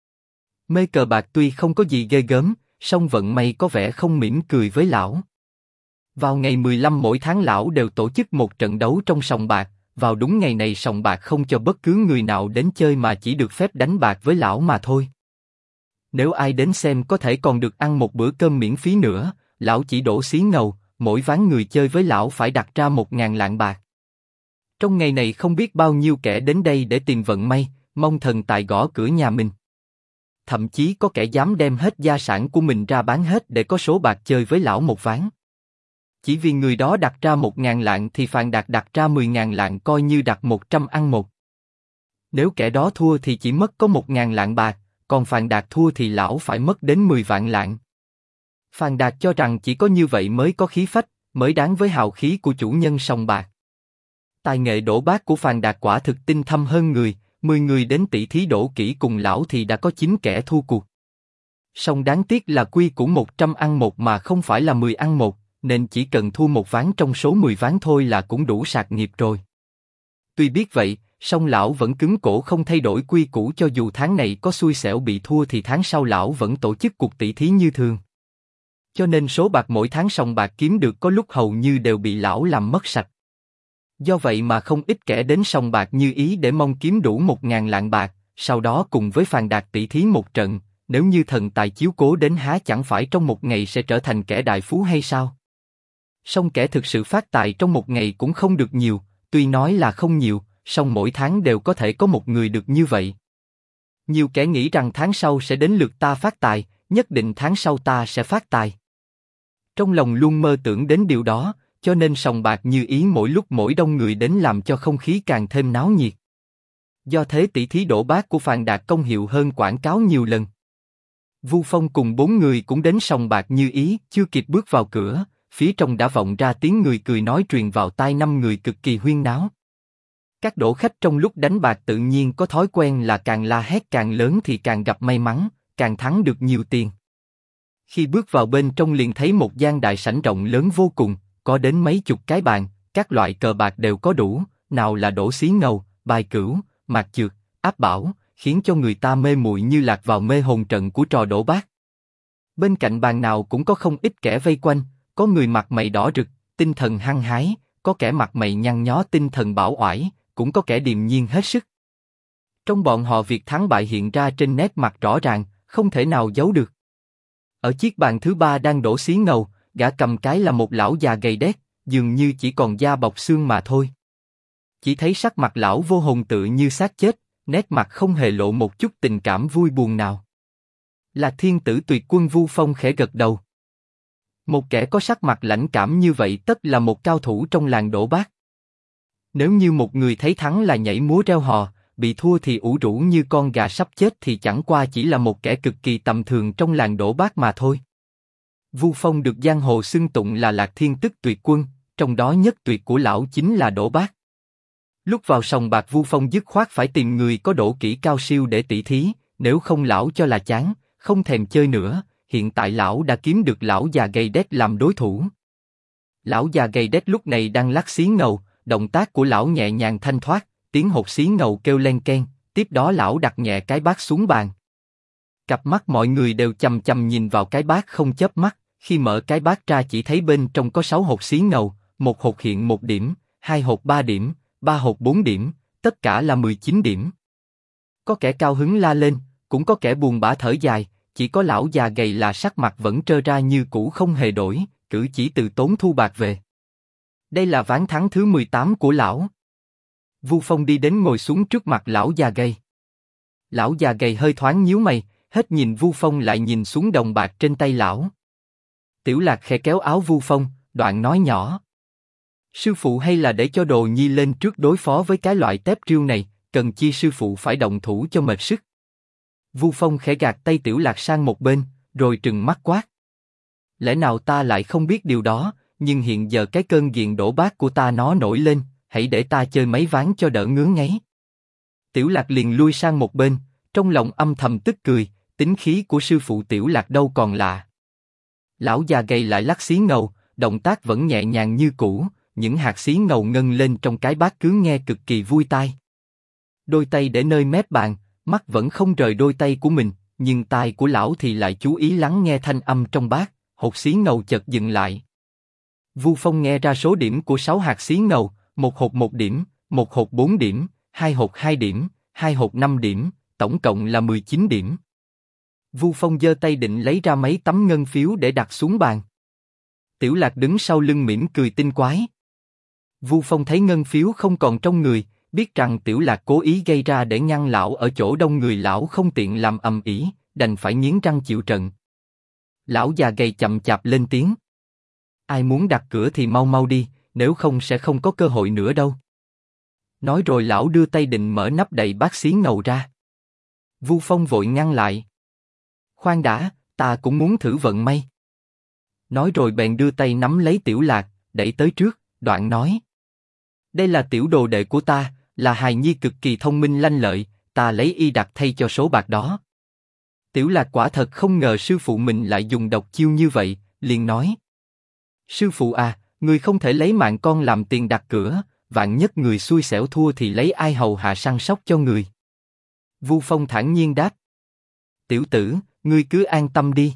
Mê cờ bạc tuy không có gì ghê gớm, song vận may có vẻ không mỉm cười với lão. Vào ngày 15 mỗi tháng lão đều tổ chức một trận đấu trong sòng bạc, vào đúng ngày này sòng bạc không cho bất cứ người nào đến chơi mà chỉ được phép đánh bạc với lão mà thôi. Nếu ai đến xem có thể còn được ăn một bữa cơm miễn phí nữa, lão chỉ đổ xí ngầu, mỗi ván người chơi với lão phải đặt ra 1.000 lạng bạc. Trong ngày này không biết bao nhiêu kẻ đến đây để tìm vận may, mong thần tài gõ cửa nhà mình. Thậm chí có kẻ dám đem hết gia sản của mình ra bán hết để có số bạc chơi với lão một ván. Chỉ vì người đó đặt ra 1.000 lạng thì Phàn Đạt đặt ra 10.000 lạng, coi như đặt 100 ăn một. Nếu kẻ đó thua thì chỉ mất có 1.000 lạng bạc, còn Phàn Đạt thua thì lão phải mất đến 10 vạn lạng. Phàn Đạt cho rằng chỉ có như vậy mới có khí phách, mới đáng với hào khí của chủ nhân sòng bạc. Tài nghệ đổ bát của Phàn Đạt quả thực tinh thâm hơn người, 10 người đến tỷ thí đổ kỹ cùng lão thì đã có 9 kẻ thua cuộc. Song đáng tiếc là quy củ 100 ăn một mà không phải là 10 ăn một, nên chỉ cần thua một ván trong số 10 ván thôi là cũng đủ sạc nghiệp rồi. Tuy biết vậy, song lão vẫn cứng cổ không thay đổi quy củ, cho dù tháng này có xui xẻo bị thua thì tháng sau lão vẫn tổ chức cuộc tỷ thí như thường. Cho nên số bạc mỗi tháng sòng bạc kiếm được có lúc hầu như đều bị lão làm mất sạch. Do vậy mà không ít kẻ đến sòng bạc Như Ý để mong kiếm đủ 1.000 lạng bạc, sau đó cùng với Phàn Đạt tỷ thí một trận, nếu như thần tài chiếu cố đến há chẳng phải trong một ngày sẽ trở thành kẻ đại phú hay sao? Song kẻ thực sự phát tài trong một ngày cũng không được nhiều, tuy nói là không nhiều, song mỗi tháng đều có thể có một người được như vậy. Nhiều kẻ nghĩ rằng tháng sau sẽ đến lượt ta phát tài, nhất định tháng sau ta sẽ phát tài. Trong lòng luôn mơ tưởng đến điều đó, cho nên sòng bạc như ý mỗi lúc mỗi đông người đến làm cho không khí càng thêm náo nhiệt. Do thế tỷ thí đổ bát của Phàn đạt công hiệu hơn quảng cáo nhiều lần. Vu Phong cùng 4 người cũng đến sòng bạc như ý, chưa kịp bước vào cửa, phía trong đã vọng ra tiếng người cười nói truyền vào tai 5 người cực kỳ huyên náo. Các đổ khách trong lúc đánh bạc tự nhiên có thói quen là càng la hét càng lớn thì càng gặp may mắn, càng thắng được nhiều tiền. Khi bước vào bên trong liền thấy một gian đại sảnh rộng lớn vô cùng, có đến mấy chục cái bàn, các loại cờ bạc đều có đủ, nào là đổ xí ngầu, bài cửu, mạc chược, áp bảo, khiến cho người ta mê muội như lạc vào mê hồn trận của trò đổ bát. Bên cạnh bàn nào cũng có không ít kẻ vây quanh, có người mặt mày đỏ rực, tinh thần hăng hái, có kẻ mặt mày nhăn nhó tinh thần bão oải, cũng có kẻ điềm nhiên hết sức. Trong bọn họ việc thắng bại hiện ra trên nét mặt rõ ràng, không thể nào giấu được. Ở chiếc bàn thứ 3 đang đổ xí ngầu, gã cầm cái là một lão già gầy đét, dường như chỉ còn da bọc xương mà thôi. Chỉ thấy sắc mặt lão vô hồn tựa như xác chết, nét mặt không hề lộ một chút tình cảm vui buồn nào. Lạc Thiên Tử Tuyệt Quân Vu Phong khẽ gật đầu. Một kẻ có sắc mặt lãnh cảm như vậy tất là một cao thủ trong làng đổ bát. Nếu như một người thấy thắng là nhảy múa reo hò, bị thua thì ủ rũ như con gà sắp chết thì chẳng qua chỉ là một kẻ cực kỳ tầm thường trong làng đổ bát mà thôi. Vu Phong được giang hồ xưng tụng là Lạc Thiên Tức Tuyệt Quân, trong đó nhất tuyệt của lão chính là đổ bát. Lúc vào sòng bạc Vu Phong dứt khoát phải tìm người có độ kỹ cao siêu để tỷ thí, nếu không lão cho là chán, không thèm chơi nữa. Hiện tại lão đã kiếm được lão già gầy đét làm đối thủ. Lão già gầy đét lúc này đang lắc xí ngầu, động tác của lão nhẹ nhàng thanh thoát, tiếng hột xí ngầu kêu len keng, tiếp đó lão đặt nhẹ cái bát xuống bàn. Cặp mắt mọi người đều chằm chằm nhìn vào cái bát không chớp mắt, khi mở cái bát ra chỉ thấy bên trong có 6 hột xí ngầu, một hột hiện 1 điểm, 2 hột 3 điểm, 3 hột 4 điểm, tất cả là 19 điểm. Có kẻ cao hứng la lên, cũng có kẻ buồn bã thở dài. Chỉ có lão già gầy là sắc mặt vẫn trơ ra như cũ không hề đổi, cử chỉ từ tốn thu bạc về. Đây là ván thắng thứ 18 của lão. Vu Phong đi đến ngồi xuống trước mặt lão già gầy. Lão già gầy hơi thoáng nhíu mày, hết nhìn Vu Phong lại nhìn xuống đồng bạc trên tay lão. Tiểu Lạc khẽ kéo áo Vu Phong, đoạn nói nhỏ: sư phụ hay là để cho Đồ Nhi lên trước đối phó với cái loại tép riêu này, cần chi sư phụ phải động thủ cho mệt sức. Vu Phong khẽ gạt tay Tiểu Lạc sang một bên, rồi trừng mắt quát: lẽ nào ta lại không biết điều đó? Nhưng hiện giờ cái cơn nghiện đổ bát của ta nó nổi lên, hãy để ta chơi mấy ván cho đỡ ngứa ngáy. Tiểu Lạc liền lui sang một bên, trong lòng âm thầm tức cười, tính khí của sư phụ Tiểu Lạc đâu còn lạ. Lão già gầy lại lắc xí ngầu, động tác vẫn nhẹ nhàng như cũ, những hạt xí ngầu ngân lên trong cái bát cứ nghe cực kỳ vui tai. Đôi tay để nơi mép bàn, mắt vẫn không rời đôi tay của mình, nhưng tai của lão thì lại chú ý lắng nghe thanh âm trong bát. Hột xí ngầu chợt dừng lại. Vu Phong nghe ra số điểm của 6 hạt xí ngầu, một hột 1 điểm, một hột 4 điểm, 2 hột 2 điểm, 2 hột 5 điểm, tổng cộng là 19 điểm. Vu Phong giơ tay định lấy ra mấy tấm ngân phiếu để đặt xuống bàn. Tiểu Lạc đứng sau lưng mỉm cười tinh quái. Vu Phong thấy ngân phiếu không còn trong người, biết rằng Tiểu Lạc cố ý gây ra để ngăn lão ở chỗ đông người, lão không tiện làm ầm ĩ, đành phải nghiến răng chịu trận. Lão già gầy chậm chạp lên tiếng: ai muốn đặt cửa thì mau mau đi, nếu không sẽ không có cơ hội nữa đâu. Nói rồi lão đưa tay định mở nắp đầy bát xí ngầu ra. Vu Phong vội ngăn lại: khoan đã, ta cũng muốn thử vận may. Nói rồi bèn đưa tay nắm lấy Tiểu Lạc, đẩy tới trước, đoạn nói: đây là tiểu đồ đệ của ta, là hài nhi cực kỳ thông minh lanh lợi, ta lấy y đặt thay cho số bạc đó. Tiểu Lạc quả thật không ngờ sư phụ mình lại dùng độc chiêu như vậy, liền nói: sư phụ à, người không thể lấy mạng con làm tiền đặt cửa, vạn nhất người xui xẻo thua thì lấy ai hầu hạ săn sóc cho người. Vu Phong thản nhiên đáp: tiểu tử, ngươi cứ an tâm đi.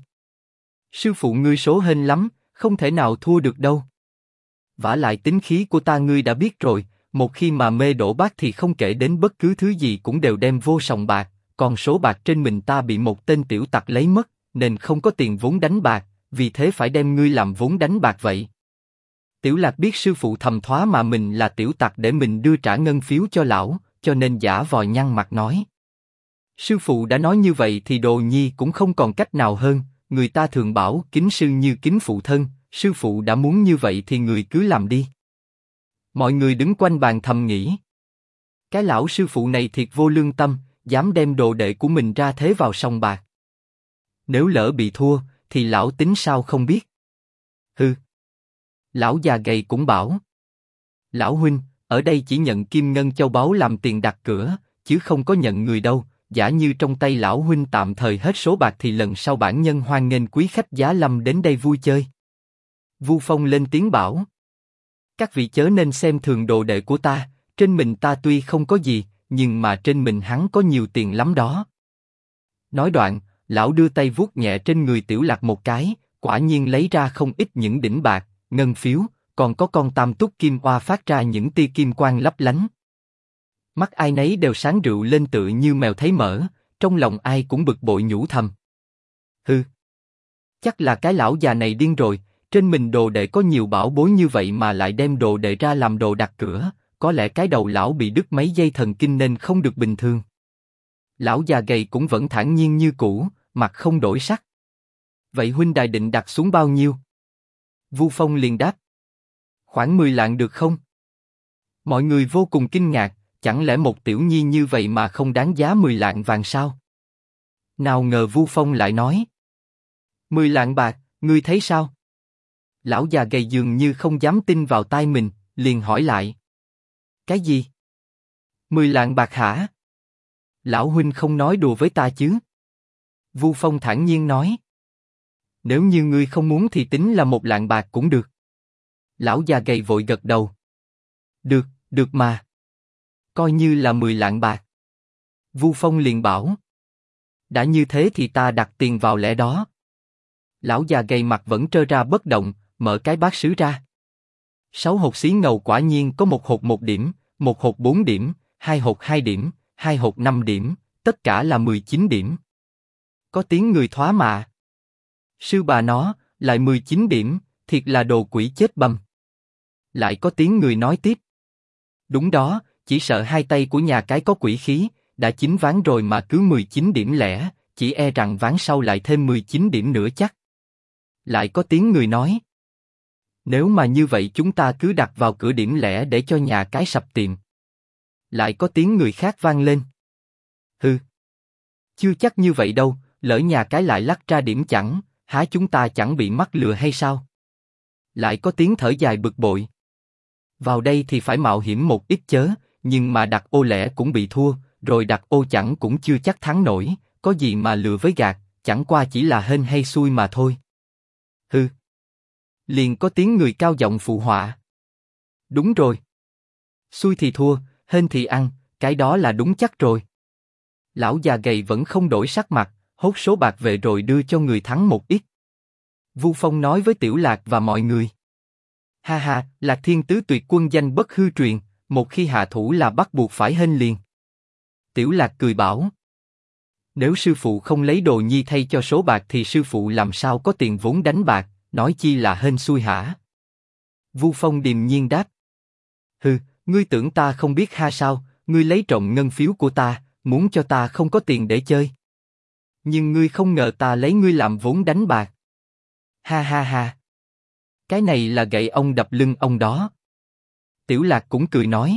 Sư phụ ngươi số hên lắm, không thể nào thua được đâu. Vả lại tính khí của ta ngươi đã biết rồi, một khi mà mê đổ bát thì không kể đến bất cứ thứ gì cũng đều đem vô sòng bạc, còn số bạc trên mình ta bị một tên tiểu tặc lấy mất, nên không có tiền vốn đánh bạc, vì thế phải đem ngươi làm vốn đánh bạc vậy. Tiểu Lạc biết sư phụ thầm thoá mà mình là tiểu tặc để mình đưa trả ngân phiếu cho lão, cho nên giả vờ nhăn mặt nói: Sư phụ đã nói như vậy thì Đồ Nhi cũng không còn cách nào hơn, người ta thường bảo kính sư như kính phụ thân, sư phụ đã muốn như vậy thì người cứ làm đi. Mọi người đứng quanh bàn thầm nghĩ. Cái lão sư phụ này thiệt vô lương tâm, dám đem đồ đệ của mình ra thế vào sòng bạc. Nếu lỡ bị thua, thì lão tính sao không biết. Hừ. Lão già gầy cũng bảo. Lão huynh, ở đây chỉ nhận kim ngân châu báu làm tiền đặt cửa, chứ không có nhận người đâu. Giả như trong tay lão huynh tạm thời hết số bạc thì lần sau bản nhân hoan nghênh quý khách giá lâm đến đây vui chơi. Vu Phong lên tiếng bảo. Các vị chớ nên xem thường đồ đệ của ta, trên mình ta tuy không có gì, nhưng mà trên mình hắn có nhiều tiền lắm đó. Nói đoạn, lão đưa tay vuốt nhẹ trên người Tiểu Lạc một cái, quả nhiên lấy ra không ít những đỉnh bạc, ngân phiếu, còn có con tam túc kim oa phát ra những tia kim quang lấp lánh. Mắt ai nấy đều sáng rượu lên tựa như mèo thấy mỡ, trong lòng ai cũng bực bội nhủ thầm. Hừ, chắc là cái lão già này điên rồi, trên mình đồ đệ có nhiều bảo bối như vậy mà lại đem đồ đệ ra làm đồ đặt cửa, có lẽ cái đầu lão bị đứt mấy dây thần kinh nên không được bình thường. Lão già gầy cũng vẫn thản nhiên như cũ, mặt không đổi sắc. Vậy huynh đài định đặt xuống bao nhiêu? Vu Phong liền đáp. Khoảng 10 lạng được không? Mọi người vô cùng kinh ngạc, chẳng lẽ một tiểu nhi như vậy mà không đáng giá 10 lạng vàng sao? Nào ngờ Vu Phong lại nói. 10 lạng bạc, ngươi thấy sao? Lão già gầy dường như không dám tin vào tai mình, liền hỏi lại. Cái gì? 10 lạng bạc hả? Lão huynh không nói đùa với ta chứ? Vu Phong thản nhiên nói. Nếu như ngươi không muốn thì tính là 1 lạng bạc cũng được. Lão già gầy vội gật đầu. Được, được mà. Coi như là 10 lạng bạc. Vu Phong liền bảo. Đã như thế thì ta đặt tiền vào lẻ đó. Lão già gầy mặt vẫn trơ ra bất động, mở cái bát sứ ra. 6 hột xí ngầu quả nhiên có 1 hột 1 điểm, 1 hột 4 điểm, 2 hột 2 điểm, 2 hột 5 điểm, tất cả là 19 điểm. Có tiếng người thoá mạ. Sư bà nó, lại 19 điểm, thiệt là đồ quỷ chết bầm. Lại có tiếng người nói tiếp. Đúng đó, chỉ sợ hai tay của nhà cái có quỷ khí, đã 9 ván rồi mà cứ 19 điểm lẻ, chỉ e rằng ván sau lại thêm 19 điểm nữa chắc. Lại có tiếng người nói. Nếu mà như vậy chúng ta cứ đặt vào cửa điểm lẻ để cho nhà cái sập tiệm. Lại có tiếng người khác vang lên. Hừ. Chưa chắc như vậy đâu, lỡ nhà cái lại lắc ra điểm chẳng, há chúng ta chẳng bị mắc lừa hay sao? Lại có tiếng thở dài bực bội. Vào đây thì phải mạo hiểm một ít chớ, nhưng mà đặt ô lẻ cũng bị thua, rồi đặt ô chẳng cũng chưa chắc thắng nổi, có gì mà lừa với gạt, chẳng qua chỉ là hên hay xui mà thôi. Hừ. Liền có tiếng người cao giọng phụ họa. Đúng rồi. Xui thì thua, hên thì ăn, cái đó là đúng chắc rồi. Lão già gầy vẫn không đổi sắc mặt, hốt số bạc về rồi đưa cho người thắng một ít. Vu Phong nói với Tiểu Lạc và mọi người. Ha ha, Lạc Thiên Tứ tuyệt quân danh bất hư truyền, một khi hạ thủ là bắt buộc phải hên liền. Tiểu Lạc cười bảo. Nếu sư phụ không lấy Đồ Nhi thay cho số bạc thì sư phụ làm sao có tiền vốn đánh bạc, nói chi là hên xui hả? Vu Phong điềm nhiên đáp. Hừ, ngươi tưởng ta không biết ha sao, ngươi lấy trộm ngân phiếu của ta, muốn cho ta không có tiền để chơi. Nhưng ngươi không ngờ ta lấy ngươi làm vốn đánh bạc. Ha ha ha. Cái này là gậy ông đập lưng ông đó. Tiểu Lạc cũng cười nói.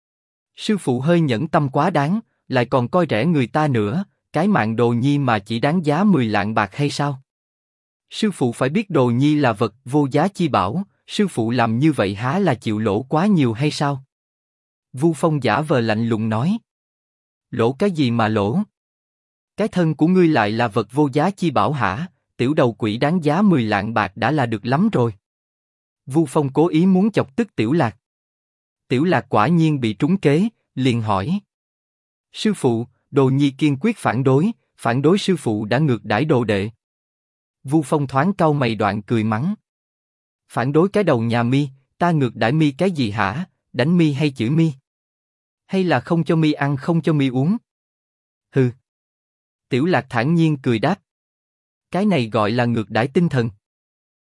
Sư phụ hơi nhẫn tâm quá đáng, lại còn coi rẻ người ta nữa, cái mạng Đồ Nhi mà chỉ đáng giá 10 lạng bạc hay sao? Sư phụ phải biết Đồ Nhi là vật vô giá chi bảo, sư phụ làm như vậy há là chịu lỗ quá nhiều hay sao? Vu Phong giả vờ lạnh lùng nói. Lỗ cái gì mà lỗ? Cái thân của ngươi lại là vật vô giá chi bảo hả? Tiểu đầu quỷ đáng giá 10 lạng bạc đã là được lắm rồi. Vu Phong cố ý muốn chọc tức Tiểu Lạc. Tiểu Lạc quả nhiên bị trúng kế, liền hỏi. Sư phụ, Đồ Nhi kiên quyết phản đối sư phụ đã ngược đãi đồ đệ. Vu Phong thoáng cau mày đoạn cười mắng. Phản đối cái đầu nhà mi, ta ngược đãi mi cái gì hả? Đánh mi hay chửi mi? Hay là không cho mi ăn không cho mi uống? Hừ. Tiểu Lạc thản nhiên cười đáp. Cái này gọi là ngược đãi tinh thần.